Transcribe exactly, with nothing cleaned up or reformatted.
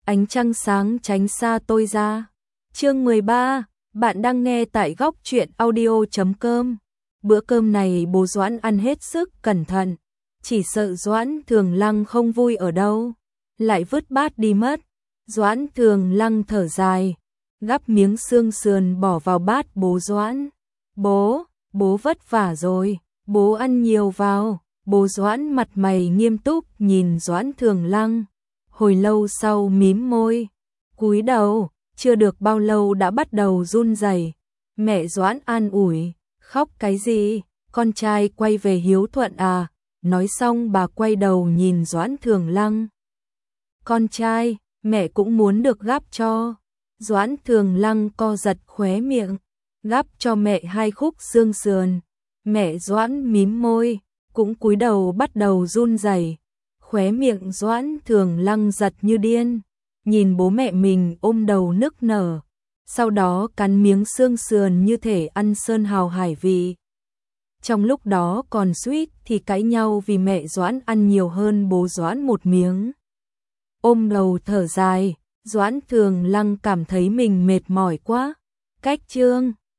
ánh trăng sáng tránh xa tôi ra. Chương mười ba, bạn đang nghe tại góc truyện audio chấm com. Bữa cơm này bố Doãn ăn hết sức cẩn thận, chỉ sợ Doãn Thường Lăng không vui ở đâu, lại vứt bát đi mất. Doãn Thường Lăng thở dài, gắp miếng xương sườn bỏ vào bát bố Doãn. Bố, bố vất vả rồi, bố ăn nhiều vào. Bố Doãn mặt mày nghiêm túc nhìn Doãn Thường Lăng, hồi lâu sau mím môi, cúi đầu, chưa được bao lâu đã bắt đầu run rẩy. Mẹ Doãn an ủi, khóc cái gì, con trai quay về hiếu thuận à, nói xong bà quay đầu nhìn Doãn Thường Lăng. Con trai, mẹ cũng muốn được gắp cho. Doãn Thường Lăng co giật khóe miệng, gắp cho mẹ hai khúc xương sườn. Mẹ Doãn mím môi, cũng cúi đầu bắt đầu run rẩy. Khóe miệng Doãn Thường Lăng giật như điên, nhìn bố mẹ mình ôm đầu nức nở, sau đó cắn miếng xương sườn như thể ăn sơn hào hải vị. Trong lúc đó còn suýt thì cãi nhau vì mẹ Doãn ăn nhiều hơn bố Doãn một miếng. Ôm đầu thở dài, Doãn Thường Lăng cảm thấy mình mệt mỏi quá. Cách chương